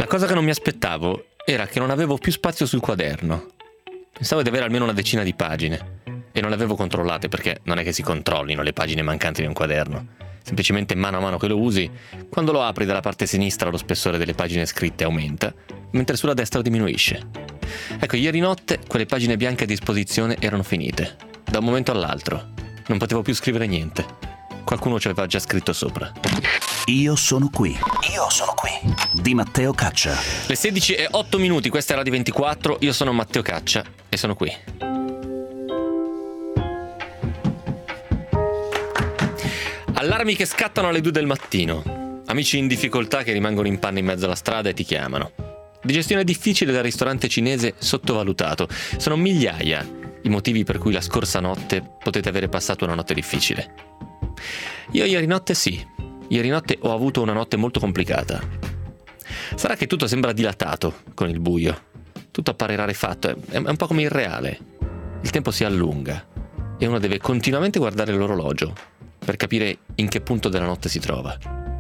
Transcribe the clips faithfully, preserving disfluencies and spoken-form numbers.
cosa che non mi aspettavo era che non avevo più spazio sul quaderno. Pensavo di avere almeno una decina di pagine e non le avevo controllate, perché non è che si controllino le pagine mancanti di un quaderno. Semplicemente mano a mano che lo usi, quando lo apri dalla parte sinistra lo spessore delle pagine scritte aumenta, mentre sulla destra diminuisce. Ecco, ieri notte quelle pagine bianche a disposizione erano finite, da un momento all'altro. Non potevo più scrivere niente. Qualcuno ci aveva già scritto sopra. Io sono qui. Io sono qui. Di Matteo Caccia. Le sedici e otto minuti, questa è Radio ventiquattro, io sono Matteo Caccia e sono qui. Allarmi che scattano alle due del mattino. Amici in difficoltà che rimangono in panne in mezzo alla strada e ti chiamano. Digestione difficile del ristorante cinese sottovalutato. Sono migliaia i motivi per cui la scorsa notte potete avere passato una notte difficile. Io ieri notte sì. Ieri notte ho avuto una notte molto complicata. Sarà che tutto sembra dilatato con il buio. Tutto appare rarefatto. È un po' come irreale. Il tempo si allunga e uno deve continuamente guardare l'orologio per capire in che punto della notte si trova.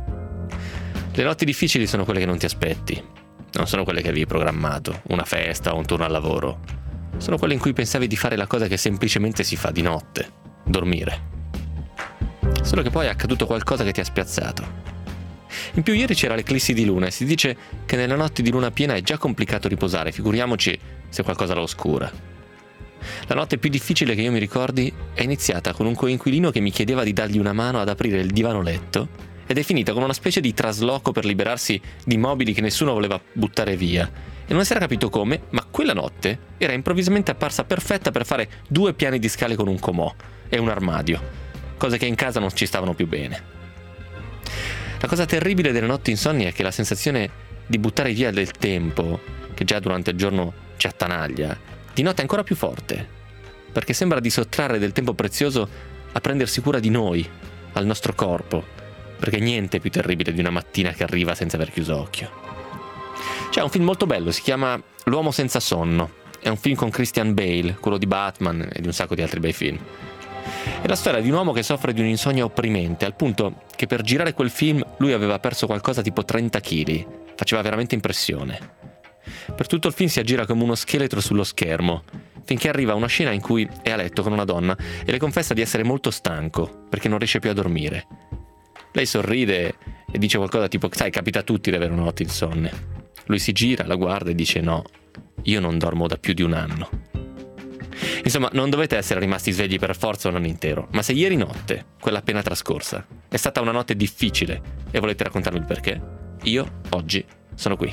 Le notti difficili sono quelle che non ti aspetti, non sono quelle che avevi programmato, una festa o un turno al lavoro. Sono quelle in cui pensavi di fare la cosa che semplicemente si fa di notte, dormire. Solo che poi è accaduto qualcosa che ti ha spiazzato. In più ieri c'era l'eclissi di luna e si dice che nelle notti di luna piena è già complicato riposare, figuriamoci se qualcosa la oscura. La notte più difficile che io mi ricordi è iniziata con un coinquilino che mi chiedeva di dargli una mano ad aprire il divano letto ed è finita con una specie di trasloco per liberarsi di mobili che nessuno voleva buttare via. E non si era capito come, ma quella notte era improvvisamente apparsa perfetta per fare due piani di scale con un comò e un armadio, cose che in casa non ci stavano più bene. La cosa terribile delle notti insonni è che la sensazione di buttare via del tempo, che già durante il giorno ci attanaglia, di notte è ancora più forte, perché sembra di sottrarre del tempo prezioso a prendersi cura di noi, al nostro corpo, perché niente è più terribile di una mattina che arriva senza aver chiuso occhio. C'è un film molto bello, si chiama L'uomo senza sonno, è un film con Christian Bale, quello di Batman e di un sacco di altri bei film. È la storia di un uomo che soffre di un'insonnia opprimente, al punto che per girare quel film lui aveva perso qualcosa tipo trenta chili, faceva veramente impressione. Per tutto il film si aggira come uno scheletro sullo schermo, finché arriva una scena in cui è a letto con una donna e le confessa di essere molto stanco perché non riesce più a dormire. Lei sorride e dice qualcosa tipo: sai, capita a tutti di avere una notte insonne. Lui si gira, la guarda e dice: no, io non dormo da più di un anno. Insomma, non dovete essere rimasti svegli per forza un anno intero, ma se ieri notte, quella appena trascorsa, è stata una notte difficile e volete raccontarmi il perché, io oggi sono qui.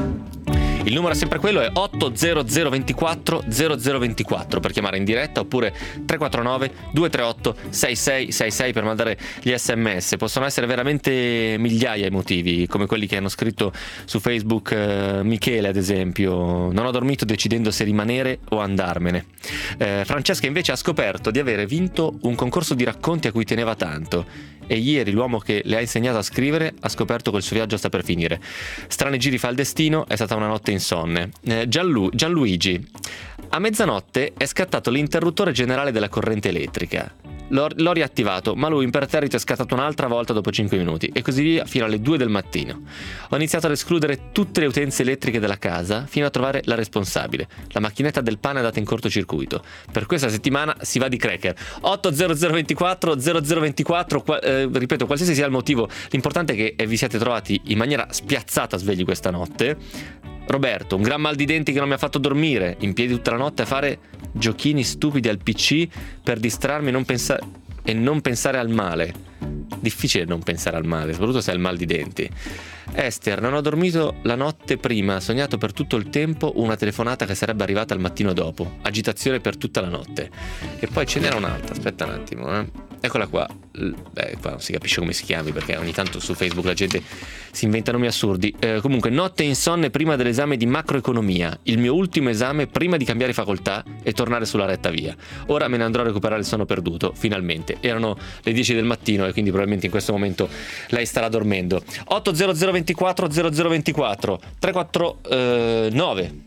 Il numero è sempre quello, è otto zero zero ventiquattro zero zero ventiquattro per chiamare in diretta, oppure tre quattro nove due tre otto sei sei sei sei per mandare gli sms. Possono essere veramente migliaia i motivi, come quelli che hanno scritto su Facebook. eh, Michele ad esempio: non ho dormito decidendo se rimanere o andarmene. eh, Francesca invece ha scoperto di avere vinto un concorso di racconti a cui teneva tanto, e ieri l'uomo che le ha insegnato a scrivere ha scoperto che il suo viaggio sta per finire. Strani giri fa il destino, è stata una notte insonne. eh, Gianlu- Gianluigi: a mezzanotte è scattato l'interruttore generale della corrente elettrica. L'ho, l'ho riattivato, ma lui imperterrito è scattato un'altra volta dopo cinque minuti, e così via fino alle due del mattino. Ho iniziato ad escludere tutte le utenze elettriche della casa fino a trovare la responsabile. La macchinetta del pane è andata in cortocircuito. Per questa settimana si va di cracker. otto zero zero ventiquattro zero zero ventiquattro, qua, eh, ripeto, qualsiasi sia il motivo, l'importante è che vi siate trovati in maniera spiazzata svegli questa notte. Roberto: un gran mal di denti che non mi ha fatto dormire, in piedi tutta la notte a fare giochini stupidi al P C per distrarmi e non, pensa- e non pensare al male. Difficile non pensare al male, soprattutto se hai il mal di denti. Esther: non ho dormito la notte prima, ho sognato per tutto il tempo una telefonata che sarebbe arrivata al mattino dopo. Agitazione per tutta la notte. E poi ce n'era un'altra, aspetta un attimo, eh. Eccola qua. Beh, qua non si capisce come si chiami, perché ogni tanto su Facebook la gente si inventa nomi assurdi. Eh, comunque, notte insonne prima dell'esame di macroeconomia, il mio ultimo esame prima di cambiare facoltà e tornare sulla retta via. Ora me ne andrò a recuperare il sonno perduto, finalmente. Erano le dieci del mattino e quindi probabilmente in questo momento lei starà dormendo. otto zero zero ventiquattro zero zero ventiquattro tre quattro nove.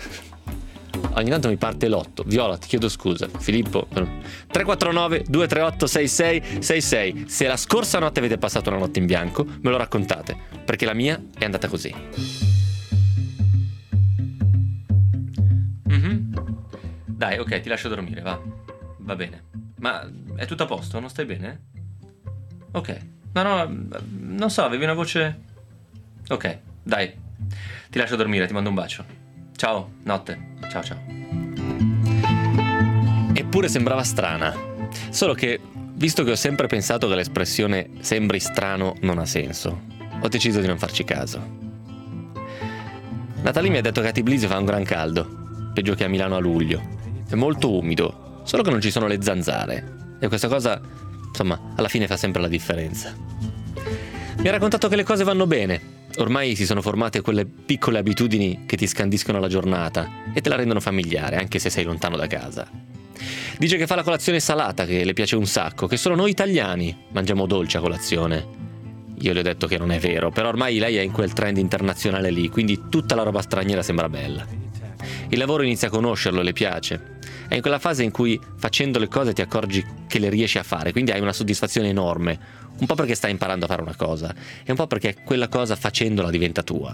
Ogni tanto mi parte l'otto. Viola, ti chiedo scusa. Filippo, tre quattro nove due tre otto sei sei sei sei. Se la scorsa notte avete passato una notte in bianco, me lo raccontate, perché la mia è andata così. Dai, ok, ti lascio dormire, va. Va bene. Ma è tutto a posto? Non stai bene? Ok. No, no, non so, avevi una voce... Ok, dai. Ti lascio dormire, ti mando un bacio. Ciao, notte. Ciao, ciao. Eppure sembrava strana. Solo che, visto che ho sempre pensato che l'espressione sembri strano non ha senso, ho deciso di non farci caso. Natalie mi ha detto che a Tbilisi fa un gran caldo, peggio che a Milano a luglio. È molto umido, solo che non ci sono le zanzare. E questa cosa, insomma, alla fine fa sempre la differenza. Mi ha raccontato che le cose vanno bene. Ormai si sono formate quelle piccole abitudini che ti scandiscono la giornata e te la rendono familiare, anche se sei lontano da casa. Dice che fa la colazione salata, che le piace un sacco, che solo noi italiani mangiamo dolce a colazione. Io le ho detto che non è vero, però ormai lei è in quel trend internazionale lì, quindi tutta la roba straniera sembra bella. Il lavoro inizia a conoscerlo, le piace. È in quella fase in cui facendo le cose ti accorgi che le riesci a fare, quindi hai una soddisfazione enorme, un po' perché stai imparando a fare una cosa e un po' perché quella cosa facendola diventa tua.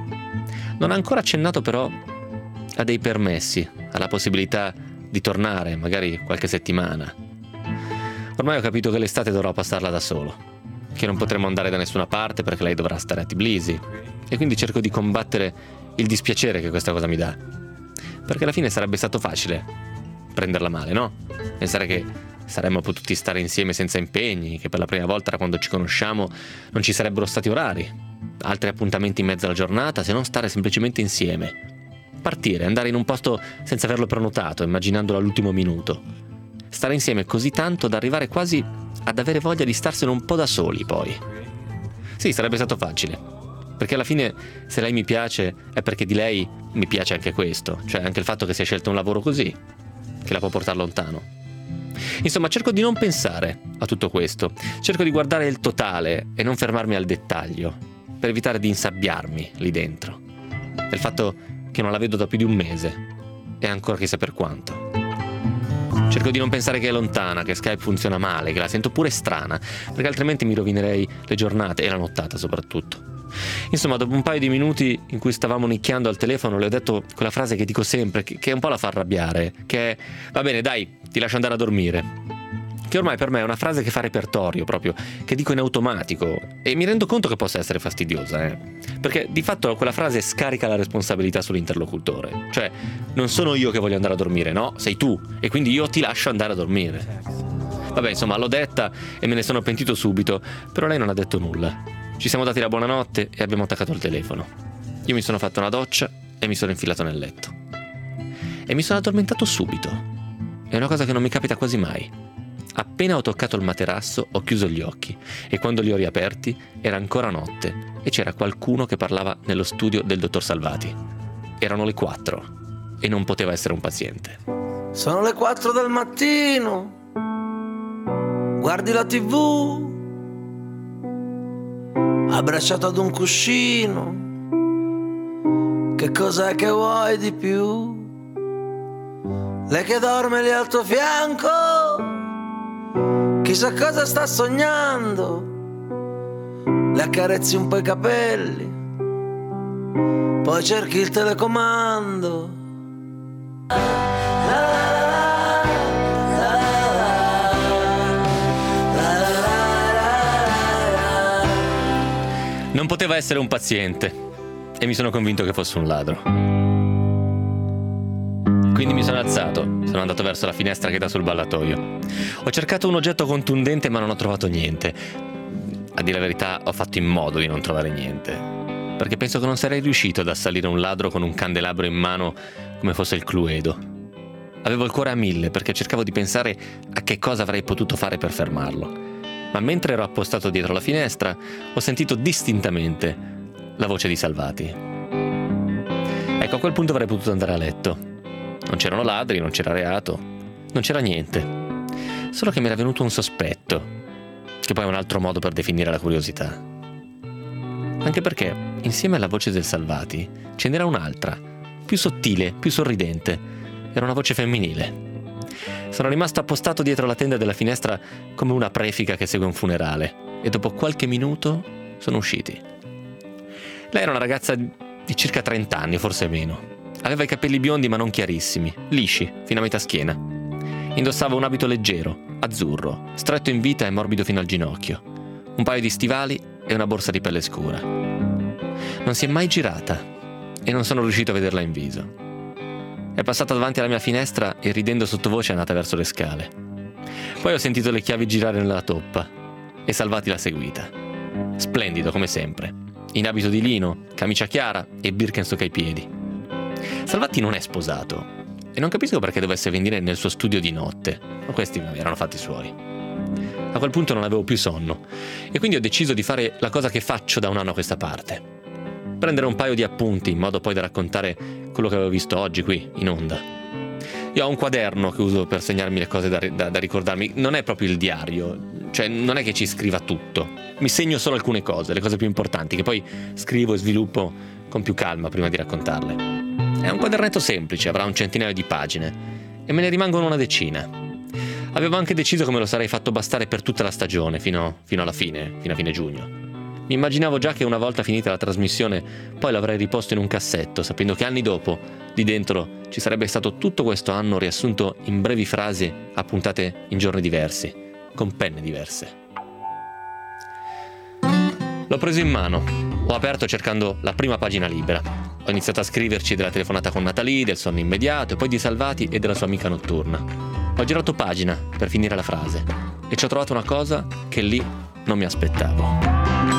Non ha ancora accennato però a dei permessi, alla possibilità di tornare, magari qualche settimana. Ormai ho capito che l'estate dovrò passarla da solo, che non potremo andare da nessuna parte perché lei dovrà stare a Tbilisi, e quindi cerco di combattere il dispiacere che questa cosa mi dà, perché alla fine sarebbe stato facile prenderla male, no? Pensare che saremmo potuti stare insieme senza impegni, che per la prima volta da quando ci conosciamo non ci sarebbero stati orari, altri appuntamenti in mezzo alla giornata, se non stare semplicemente insieme. Partire, andare in un posto senza averlo prenotato, immaginandolo all'ultimo minuto. Stare insieme così tanto da arrivare quasi ad avere voglia di starsene un po' da soli, poi. Sì, sarebbe stato facile, perché alla fine se lei mi piace è perché di lei mi piace anche questo, cioè anche il fatto che sia scelto un lavoro così, che la può portare lontano. Insomma, cerco di non pensare a tutto questo, cerco di guardare il totale e non fermarmi al dettaglio, per evitare di insabbiarmi lì dentro, del fatto che non la vedo da più di un mese, e ancora chissà per quanto. Cerco di non pensare che è lontana, che Skype funziona male, che la sento pure strana, perché altrimenti mi rovinerei le giornate e la nottata soprattutto. Insomma, dopo un paio di minuti in cui stavamo nicchiando al telefono, le ho detto quella frase che dico sempre, che, che un po' la fa arrabbiare, che è: va bene, dai, ti lascio andare a dormire. Che ormai per me è una frase che fa repertorio proprio, che dico in automatico, e mi rendo conto che possa essere fastidiosa, eh? Perché di fatto quella frase scarica la responsabilità sull'interlocutore. Cioè, non sono io che voglio andare a dormire, no? Sei tu, e quindi io ti lascio andare a dormire. Vabbè, insomma, l'ho detta e me ne sono pentito subito, però lei non ha detto nulla. Ci siamo dati la buonanotte e abbiamo attaccato il telefono. Io mi sono fatto una doccia e mi sono infilato nel letto. E mi sono addormentato subito. È una cosa che non mi capita quasi mai. Appena ho toccato il materasso ho chiuso gli occhi e quando li ho riaperti era ancora notte e c'era qualcuno che parlava nello studio del dottor Salvati. Erano le quattro e non poteva essere un paziente. Sono le quattro del mattino, guardi la tivù, abbracciato ad un cuscino, che cos'è che vuoi di più? Lei che dorme lì al tuo fianco, chissà cosa sta sognando. Le accarezzi un po' i capelli, poi cerchi il telecomando. Non poteva essere un paziente e mi sono convinto che fosse un ladro. Quindi mi sono alzato, sono andato verso la finestra che dà sul ballatoio. Ho cercato un oggetto contundente ma non ho trovato niente. A dire la verità ho fatto in modo di non trovare niente, perché penso che non sarei riuscito ad assalire un ladro con un candelabro in mano come fosse il Cluedo. Avevo il cuore a mille perché cercavo di pensare a che cosa avrei potuto fare per fermarlo. Ma mentre ero appostato dietro la finestra, ho sentito distintamente la voce di Salvati. Ecco, a quel punto avrei potuto andare a letto. Non c'erano ladri, non c'era reato, non c'era niente. Solo che mi era venuto un sospetto, che poi è un altro modo per definire la curiosità. Anche perché, insieme alla voce del Salvati, ce n'era un'altra, più sottile, più sorridente. Era una voce femminile. Sono rimasto appostato dietro la tenda della finestra come una prefica che segue un funerale e dopo qualche minuto sono usciti. Lei era una ragazza di circa trenta anni, forse meno, Aveva i capelli biondi ma non chiarissimi, lisci, fino a metà schiena. Indossava un abito leggero, azzurro, stretto in vita e morbido fino al ginocchio, un paio di stivali e una borsa di pelle scura. Non si è mai girata e non sono riuscito a vederla in viso. È passata davanti alla mia finestra e ridendo sottovoce è andata verso le scale. Poi ho sentito le chiavi girare nella toppa e Salvati l'ha seguita. Splendido come sempre, in abito di lino, camicia chiara e Birkenstock ai piedi. Salvati non è sposato e non capisco perché dovesse venire nel suo studio di notte, ma questi erano fatti suoi. A quel punto non avevo più sonno e quindi ho deciso di fare la cosa che faccio da un anno a questa parte: prendere un paio di appunti in modo poi da raccontare quello che avevo visto oggi qui in onda. Io ho un quaderno che uso per segnarmi le cose da, da, da ricordarmi. Non è proprio il diario, cioè non è che ci scriva tutto, mi segno solo alcune cose, le cose più importanti, che poi scrivo e sviluppo con più calma prima di raccontarle. È un quadernetto semplice, avrà un centinaio di pagine e me ne rimangono una decina. Avevo anche deciso come lo sarei fatto bastare per tutta la stagione, fino, fino alla fine, fino a fine giugno. Mi immaginavo già che una volta finita la trasmissione poi l'avrei riposto in un cassetto, sapendo che anni dopo, lì dentro, ci sarebbe stato tutto questo anno riassunto in brevi frasi appuntate in giorni diversi, con penne diverse. L'ho preso in mano, ho aperto cercando la prima pagina libera. Ho iniziato a scriverci della telefonata con Natalie, del sonno immediato e poi di Salvati e della sua amica notturna. Ho girato pagina per finire la frase e ci ho trovato una cosa che lì non mi aspettavo.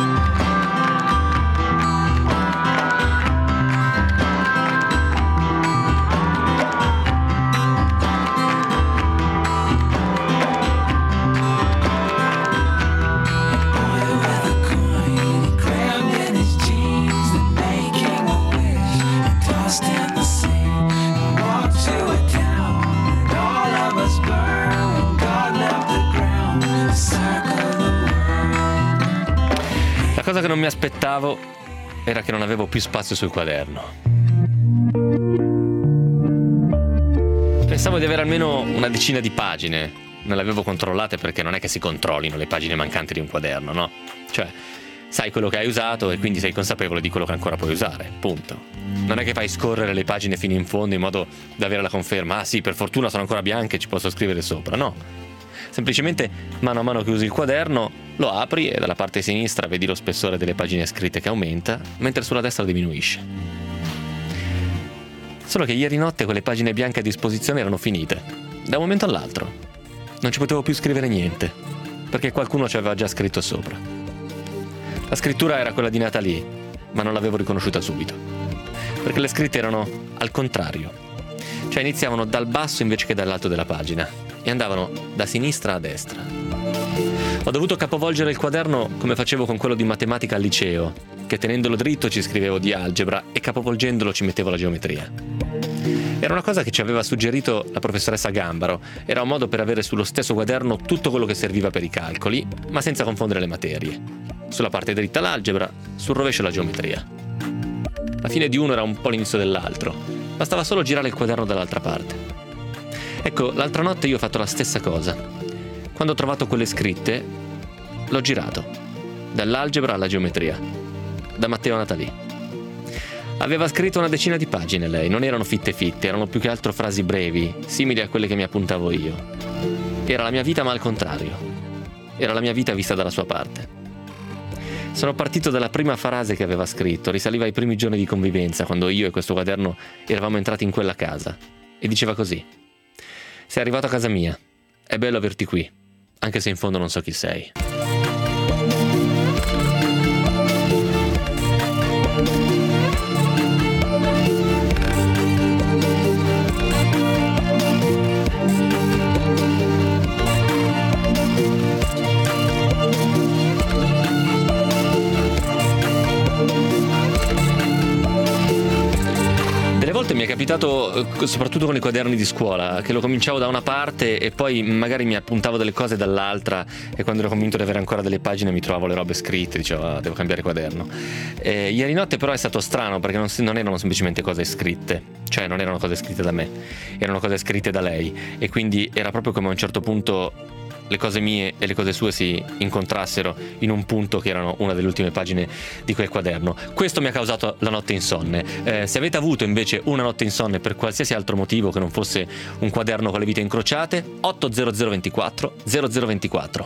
La cosa che non mi aspettavo era che non avevo più spazio sul quaderno. Pensavo di avere almeno una decina di pagine, non le avevo controllate perché non è che si controllino le pagine mancanti di un quaderno, no? Cioè, sai quello che hai usato e quindi sei consapevole di quello che ancora puoi usare, punto. Non è che fai scorrere le pagine fino in fondo in modo da avere la conferma, ah sì, per fortuna sono ancora bianche e ci posso scrivere sopra, no. Semplicemente mano a mano che usi il quaderno lo apri e dalla parte sinistra vedi lo spessore delle pagine scritte che aumenta, mentre sulla destra diminuisce. Solo che ieri notte quelle pagine bianche a disposizione erano finite, da un momento all'altro. Non ci potevo più scrivere niente, perché qualcuno ci aveva già scritto sopra. La scrittura era quella di Natalie, ma non l'avevo riconosciuta subito, perché le scritte erano al contrario, cioè iniziavano dal basso invece che dall'alto della pagina e andavano da sinistra a destra. Ho dovuto capovolgere il quaderno come facevo con quello di matematica al liceo, che tenendolo dritto ci scrivevo di algebra e capovolgendolo ci mettevo la geometria. Era una cosa che ci aveva suggerito la professoressa Gambaro, era un modo per avere sullo stesso quaderno tutto quello che serviva per i calcoli, ma senza confondere le materie. Sulla parte dritta l'algebra, sul rovescio la geometria. La fine di uno era un po' l'inizio dell'altro, bastava solo girare il quaderno dall'altra parte. Ecco, l'altra notte io ho fatto la stessa cosa. Quando ho trovato quelle scritte, l'ho girato, dall'algebra alla geometria, da Matteo a Natalie. Aveva scritto una decina di pagine lei, non erano fitte fitte, erano più che altro frasi brevi, simili a quelle che mi appuntavo io. Era la mia vita ma al contrario. Era la mia vita vista dalla sua parte. Sono partito dalla prima frase che aveva scritto, risaliva ai primi giorni di convivenza, quando io e questo quaderno eravamo entrati in quella casa, e diceva così: sei arrivato a casa mia, è bello averti qui, anche se in fondo non so chi sei. Mi è capitato soprattutto con i quaderni di scuola, che lo cominciavo da una parte e poi magari mi appuntavo delle cose dall'altra, e quando ero convinto di avere ancora delle pagine mi trovavo le robe scritte, dicevo ah, devo cambiare quaderno. E ieri notte però è stato strano, perché non, non erano semplicemente cose scritte, cioè non erano cose scritte da me, erano cose scritte da lei, e quindi era proprio come a un certo punto le cose mie e le cose sue si incontrassero in un punto che erano una delle ultime pagine di quel quaderno. Questo mi ha causato la notte insonne. Eh, se avete avuto invece una notte insonne per qualsiasi altro motivo che non fosse un quaderno con le vite incrociate, otto zero zero ventiquattro zero zero ventiquattro.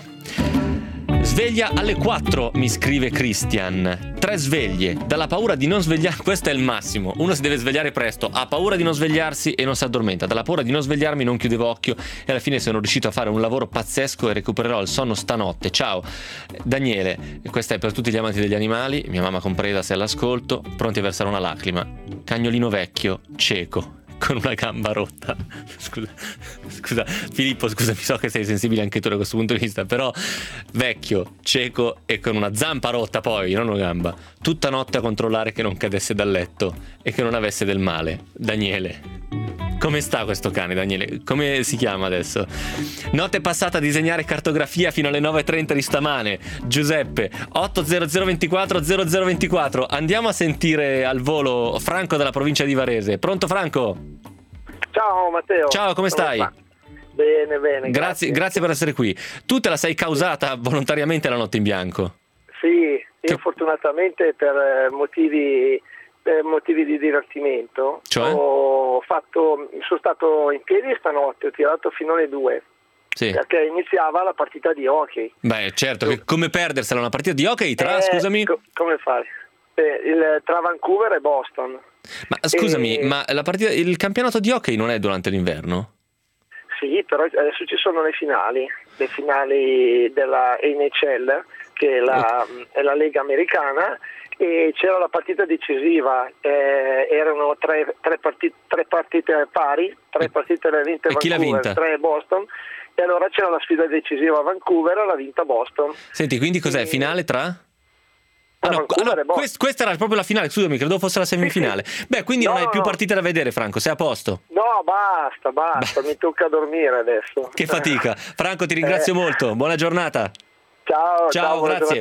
Sveglia alle quattro, mi scrive Christian. Tre sveglie. Dalla paura di non svegliare, questo è il massimo. Uno si deve svegliare presto, ha paura di non svegliarsi e non si addormenta. Dalla paura di non svegliarmi non chiudevo occhio e alla fine sono riuscito a fare un lavoro pazzesco e recupererò il sonno stanotte. Ciao Daniele, questa è per tutti gli amanti degli animali, mia mamma compresa se all'ascolto, pronti a versare una lacrima. Cagnolino vecchio, cieco, con una gamba rotta. Scusa, scusa Filippo, scusami, so che sei sensibile anche tu da questo punto di vista, però vecchio, cieco e con una zampa rotta, poi non una gamba, tutta notte a controllare che non cadesse dal letto e che non avesse del male. Daniele, come sta questo cane, Daniele? Come si chiama adesso? Notte passata a disegnare cartografia fino alle nove e trenta di stamane. Giuseppe, otto zero zero ventiquattro zero zero ventiquattro. Andiamo a sentire al volo Franco dalla provincia di Varese. Pronto Franco? Ciao Matteo. Ciao, come stai? Come bene, bene. Grazie, grazie, grazie per essere qui. Tu te la sei causata volontariamente la notte in bianco? Sì, io che... fortunatamente per motivi... per motivi di divertimento, cioè? ho fatto, sono stato in piedi stanotte, ho tirato fino alle due, sì, perché iniziava la partita di hockey. Beh, certo, che come perdersela una partita di hockey tra, eh, scusami? Co- come fare? Eh, il, tra Vancouver e Boston. Ma scusami, e... ma la partita, il campionato di hockey non è durante l'inverno? Sì, però adesso ci sono le finali, le finali della N H L, che è la, oh. è la lega americana, e c'era la partita decisiva, eh, erano tre, tre, partite, tre partite pari, tre partite le ha vinte Vancouver, tre Boston, e allora c'era la sfida decisiva a Vancouver, l'ha vinta Boston. Senti, quindi cos'è? E... finale tra? Ah, no, ah, no, quest, questa era proprio la finale, scusami, credo fosse la semifinale. Sì, sì. Beh, quindi no, non hai più partite da vedere, Franco, sei a posto? No, basta, basta, Beh. mi tocca dormire adesso. Che fatica. Franco, ti ringrazio eh. molto, buona giornata. Ciao, ciao, ciao grazie.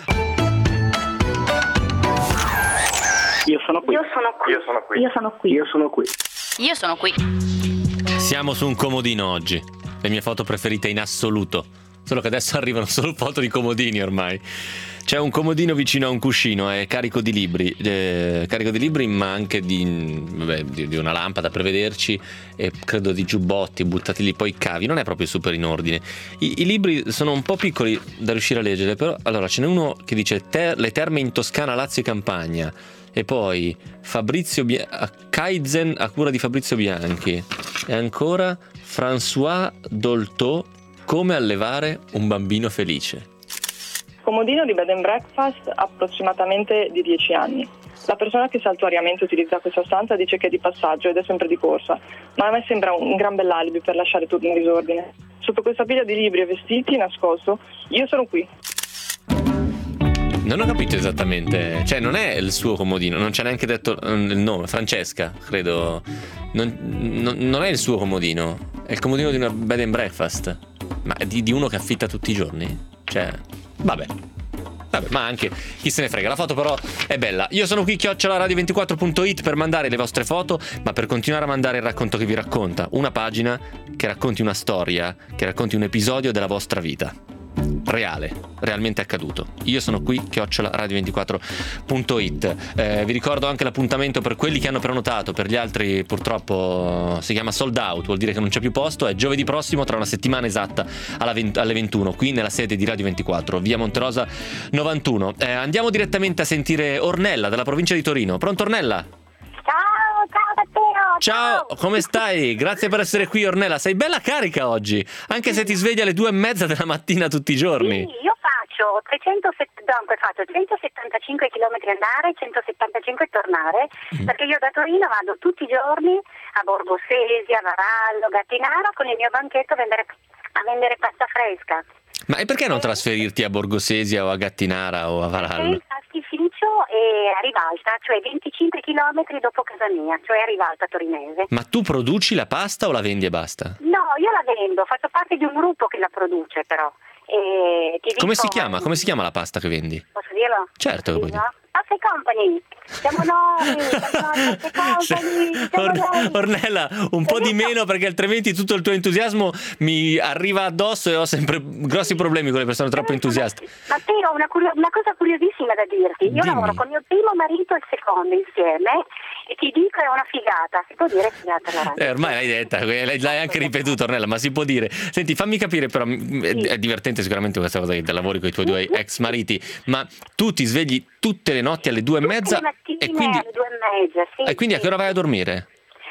Io sono qui. Io sono qui. Io sono qui. Io sono qui. Io sono qui. Io sono qui. Siamo su un comodino oggi. Le mie foto preferite in assoluto. Solo che adesso arrivano solo foto di comodini ormai. C'è un comodino vicino a un cuscino, è carico di libri, eh, carico di libri, ma anche di, vabbè, di, di una lampada per vederci, e credo di giubbotti buttati lì, poi cavi. Non è proprio super in ordine. I, i libri sono un po' piccoli da riuscire a leggere, però allora ce n'è uno che dice ter- le terme in Toscana, Lazio e Campania. E poi Fabrizio Bia- Kaizen a cura di Fabrizio Bianchi. E ancora François Dolto, come allevare un bambino felice. Comodino di bed and breakfast approssimatamente di dieci anni. La persona che saltuariamente utilizza questa stanza dice che è di passaggio ed è sempre di corsa, ma a me sembra un gran bell'alibi per lasciare tutto in disordine. Sotto questa pila di libri e vestiti nascosto, io sono qui. Non ho capito esattamente, cioè non è il suo comodino, non c'è neanche detto il nome, Francesca, credo. Non, non, non è il suo comodino, è il comodino di una bed and breakfast, ma di, di uno che affitta tutti i giorni? Cioè, vabbè. Vabbè, ma anche chi se ne frega, la foto però è bella. Io sono qui, chiocciola radio ventiquattro punto it, per mandare le vostre foto, ma per continuare a mandare il racconto che vi racconta, una pagina che racconti una storia, che racconti un episodio della vostra vita reale, realmente accaduto. Io sono qui, chiocciola radio ventiquattro punto it. Eh, vi ricordo anche l'appuntamento per quelli che hanno prenotato, per gli altri purtroppo si chiama sold out, vuol dire che non c'è più posto. È giovedì prossimo, tra una settimana esatta, alla venti, alle ventuno, qui nella sede di Radio ventiquattro, via Monterosa novantuno. Eh, andiamo direttamente a sentire Ornella dalla provincia di Torino. Pronto Ornella? Ciao, ciao Matteo. Ciao, come stai? Grazie per essere qui Ornella, sei bella carica oggi, anche se ti svegli alle due e mezza della mattina tutti i giorni. Sì, io faccio trecentosettanta, dunque faccio centosettantacinque chilometri andare, centosettantacinque tornare, mm. perché io da Torino vado tutti i giorni a Borgo Sesia, Varallo, Gattinara con il mio banchetto a vendere, a vendere pasta fresca. Ma e perché non trasferirti a Borgosesia o a Gattinara o a Varallo? Il pastificio è a Rivalta, cioè venticinque chilometri dopo casa mia, cioè a Rivalta torinese. Ma tu produci la pasta o la vendi e basta? No, io la vendo, faccio parte di un gruppo che la produce però. E ti Come dico, si chiama? Come si chiama la pasta che vendi? Posso dirlo? Certo che puoi dire. Pasta Company, siamo noi, siamo noi, Pasta Company, siamo Or- noi. Ornella, un po' di meno, perché altrimenti tutto il tuo entusiasmo mi arriva addosso e ho sempre grossi problemi con le persone troppo entusiaste. Matteo, una, curio- una cosa curiosissima da dirti. Io Dimmi. lavoro con mio primo marito e il secondo insieme e ti dico è una figata. Si può dire figata alla radio? Eh, ormai l'hai detta, l'hai, l'hai anche ripetuto, Ornella, ma si può dire. Senti, fammi capire, però m- è, è divertente sicuramente questa cosa che lavori con i tuoi due ex mariti, ma tu ti svegli tutte le notti alle due e mezza Tutte le mattine e quindi, alle due e mezza, sì, e quindi a sì. che ora vai a dormire?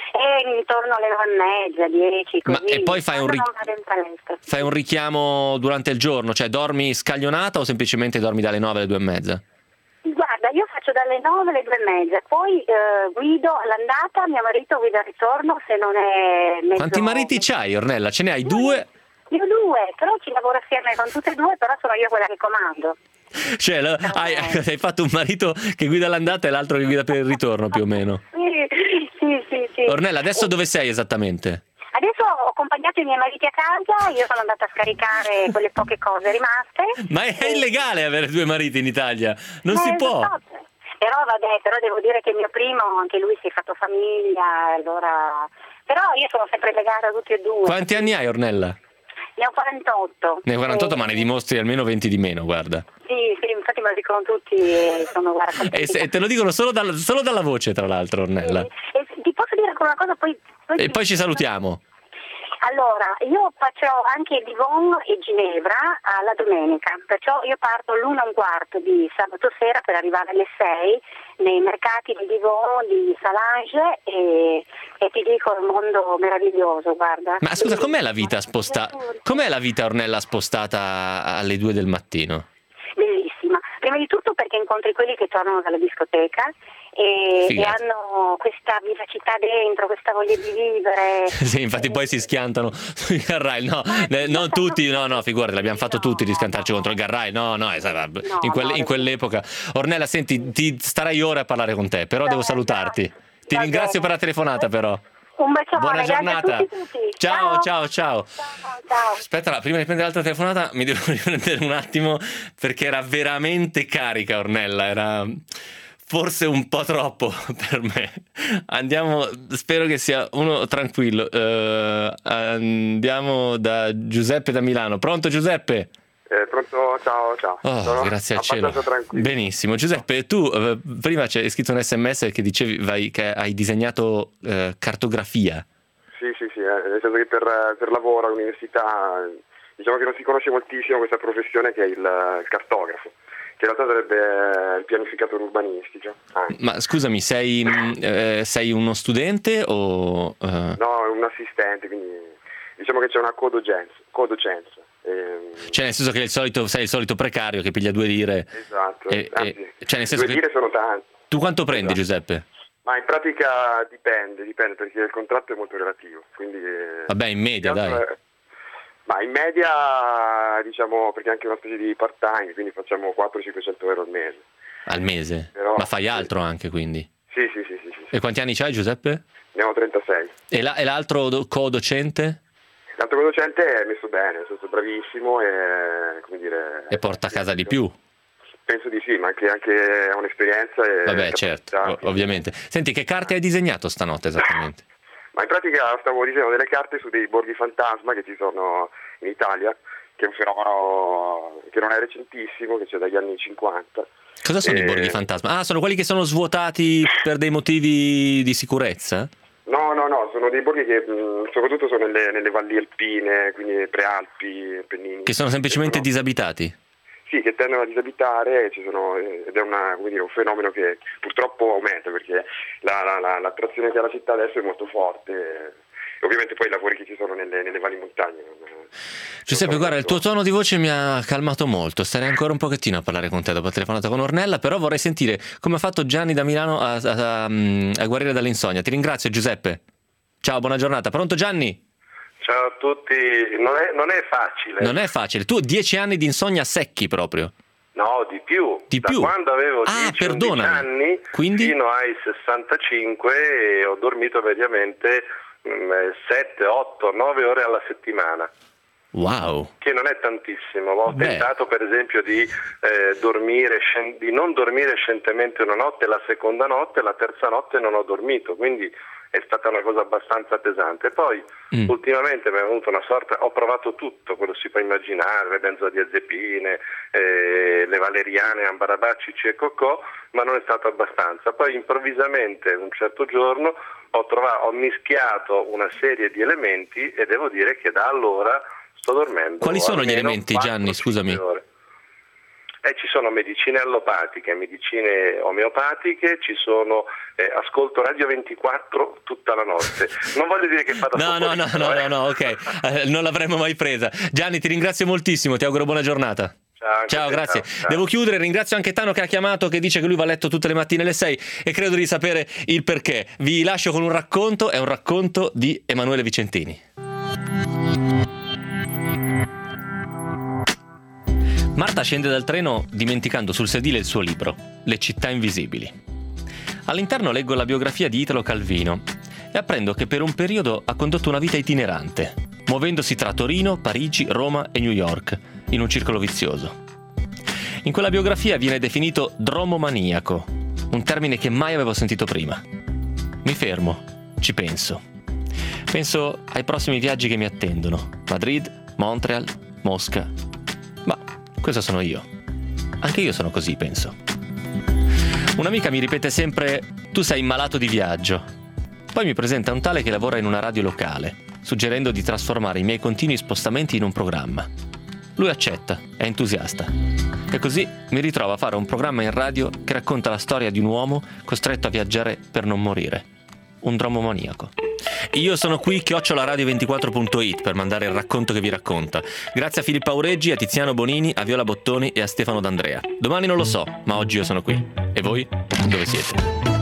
E intorno alle nove e mezza, dieci, così. Ma e poi fai un, ri- Quando non vado in palestra. fai un richiamo durante il giorno, cioè dormi scaglionata o semplicemente dormi dalle nove alle due e mezza? Guarda, io faccio dalle nove alle due e mezza, poi eh, guido all'andata, mio marito guida al ritorno se non è mezzo... Quanti mariti c'hai, Ornella? Ce ne hai due? Io due, però ci lavoro assieme con tutte e due, però sono io quella che comando. Cioè, la- hai, hai fatto un marito che guida l'andata e l'altro che guida per il ritorno, più o meno. Sì, sì, sì, sì. Ornella, adesso dove sei esattamente? Adesso ho accompagnato i miei mariti a casa, io sono andata a scaricare quelle poche cose rimaste. Ma è, è illegale avere due mariti in Italia, non Eh, si lo può. so. Però vabbè, però devo dire che il mio primo, anche lui si è fatto famiglia, allora... Però io sono sempre legata a tutti e due. Quanti anni hai, Ornella? Ne ho quarantotto. Ne hai quarantotto, Eh, ma ne dimostri almeno venti di meno, guarda. Sì, sì, infatti me lo dicono tutti e sono guarda, E, contenta. se- te lo dicono solo, dal- solo dalla voce, tra l'altro, Ornella. E, e ti posso dire ancora una cosa, poi... E poi ci salutiamo. Allora, io faccio anche Divon e Ginevra alla domenica, perciò io parto l'una e un quarto di sabato sera per arrivare alle sei nei mercati di Divon, di Salange e, e ti dico è un mondo meraviglioso, guarda. Ma scusa, com'è la vita spostata? Com'è la vita, Ornella, spostata alle due del mattino? Bellissima. Prima di tutto perché incontri quelli che tornano dalla discoteca e, e Figata. hanno questa vivacità dentro, questa voglia di vivere. Sì, infatti poi si schiantano sui Garrail. No, eh, non tutti, no, no, figurati, l'abbiamo fatto tutti di schiantarci contro il Garrail. No, no, è stata- in, quel- in quell'epoca. Ornella, senti, ti starei ore a parlare con te, però devo salutarti. Ti Va ringrazio bene. per la telefonata, però. Un bacione, Buona grazie a giornata. tutti, tutti. Ciao, ciao, ciao. Ciao, ciao. Aspetta, prima di prendere l'altra telefonata mi devo riprendere un attimo perché era veramente carica, Ornella, era forse un po' troppo per me. Andiamo, spero che sia uno tranquillo. Eh, andiamo da Giuseppe da Milano. Pronto, Giuseppe? Eh, pronto? Ciao, ciao. Oh, Sono grazie al cielo. abbastanza tranquillo. Benissimo. Giuseppe, tu eh, prima c'è scritto un sms che dicevi vai, che hai disegnato eh, cartografia. Sì, sì, sì, eh, nel senso che per, per lavoro all'università diciamo che non si conosce moltissimo questa professione che è il, il cartografo, che in realtà sarebbe il pianificatore urbanistico. Ah. Ma scusami, sei, mh, eh, sei uno studente o... eh, No, è un assistente, quindi diciamo che c'è una codocenza. codocenza. Ehm, Cioè nel senso che il solito, sei il solito precario che piglia due lire. esatto, E- anzi, e- cioè nel senso due che lire sono tanti. tu quanto prendi, Esatto. Giuseppe? Ma in pratica dipende, dipende perché il contratto è molto relativo, quindi... eh, Vabbè, in media, più che altro dai. è- Ma in media, diciamo, perché è anche una specie di part-time, quindi facciamo quattrocento-cinquecento euro al mese. Al mese. Però- Ma fai altro anche, quindi. Sì, sì, sì, sì, sì, sì. E quanti anni c'hai, Giuseppe? Ne ho trentasei. E, la- e l'altro do- co-docente? L'altro docente è messo bene, nel senso bravissimo e, come dire... E porta a casa di più? Penso di sì, ma anche, anche ha un'esperienza e... Vabbè, certo, capacità, o- quindi- ovviamente. Senti, che carte hai disegnato stanotte esattamente? Ma in pratica stavo disegnando delle carte su dei borghi fantasma che ci sono in Italia, che è un fenomeno che non è recentissimo, che c'è dagli anni cinquanta. Cosa sono i Eh, borghi fantasma? Ah, sono quelli che sono svuotati per dei motivi di sicurezza? No, no, no, sono dei borghi che mh, soprattutto sono nelle, nelle valli alpine, quindi prealpi, Appennini. Che sono semplicemente Che sono- disabitati? Sì, che tendono a disabitare, ci sono, ed è una, come dire, un fenomeno che purtroppo aumenta perché la, la, la, l'attrazione che ha la città adesso è molto forte. E ovviamente poi i lavori che ci sono nelle, nelle valli montagne. non- Giuseppe, non guarda, il tuo molto- tono di voce mi ha calmato molto. Starei ancora un pochettino a parlare con te dopo la telefonata con Ornella, però vorrei sentire come ha fatto Gianni da Milano a, a, a, a guarire dall'insonnia. Ti ringrazio, Giuseppe. Ciao, buona giornata. Pronto, Gianni? Ciao a tutti, non è, non è facile. Non è facile. Tu dieci anni di insonnia secchi proprio. No, di più. Di da più? quando avevo Ah, dieci undici perdonami. anni Quindi? fino ai sessantacinque e ho dormito mediamente sette, otto, nove ore alla settimana. Wow. Che non è tantissimo. Ho Beh. tentato per esempio di eh, dormire scien- di non dormire scientemente una notte, la seconda notte, la terza notte non ho dormito, quindi è stata una cosa abbastanza pesante. Poi mm. ultimamente mi è venuta una sorta, ho provato tutto, quello si può immaginare, le benzodiazepine, eh, le valeriane, ambarabacici e cocò, ma non è stato abbastanza. Poi improvvisamente un certo giorno ho trovato, ho mischiato una serie di elementi e devo dire che da allora sto dormendo. Quali sono gli elementi, Gianni? Scusami. Ore. Eh, ci sono medicine allopatiche, medicine omeopatiche, ci sono eh, ascolto Radio ventiquattro tutta la notte. Non voglio dire che vado No, no, no, no, no, no, ok, eh, non l'avremmo mai presa. Gianni, ti ringrazio moltissimo, ti auguro buona giornata. Ciao, ciao, te, grazie. Ciao, ciao. Devo chiudere, ringrazio anche Tano che ha chiamato, che dice che lui va a letto tutte le mattine alle sei e credo di sapere il perché. Vi lascio con un racconto, è un racconto di Emanuele Vicentini. Marta scende dal treno dimenticando sul sedile il suo libro, Le città invisibili. All'interno leggo la biografia di Italo Calvino e apprendo che per un periodo ha condotto una vita itinerante, muovendosi tra Torino, Parigi, Roma e New York, in un circolo vizioso. In quella biografia viene definito dromomaniaco, un termine che mai avevo sentito prima. Mi fermo, ci penso. Penso ai prossimi viaggi che mi attendono: Madrid, Montreal, Mosca. Ma questo sono io. Anche io sono così, penso. Un'amica mi ripete sempre: tu sei malato di viaggio. Poi mi presenta un tale che lavora in una radio locale, suggerendo di trasformare i miei continui spostamenti in un programma. Lui accetta, è entusiasta. E così mi ritrovo a fare un programma in radio che racconta la storia di un uomo costretto a viaggiare per non morire. Un dromomaniaco. Io sono qui, chiocciola radio ventiquattro punto it, per mandare il racconto che vi racconta. Grazie a Filippo Aureggi, a Tiziano Bonini, a Viola Bottoni e a Stefano D'Andrea. Domani non lo so, ma oggi io sono qui. E voi? Dove siete?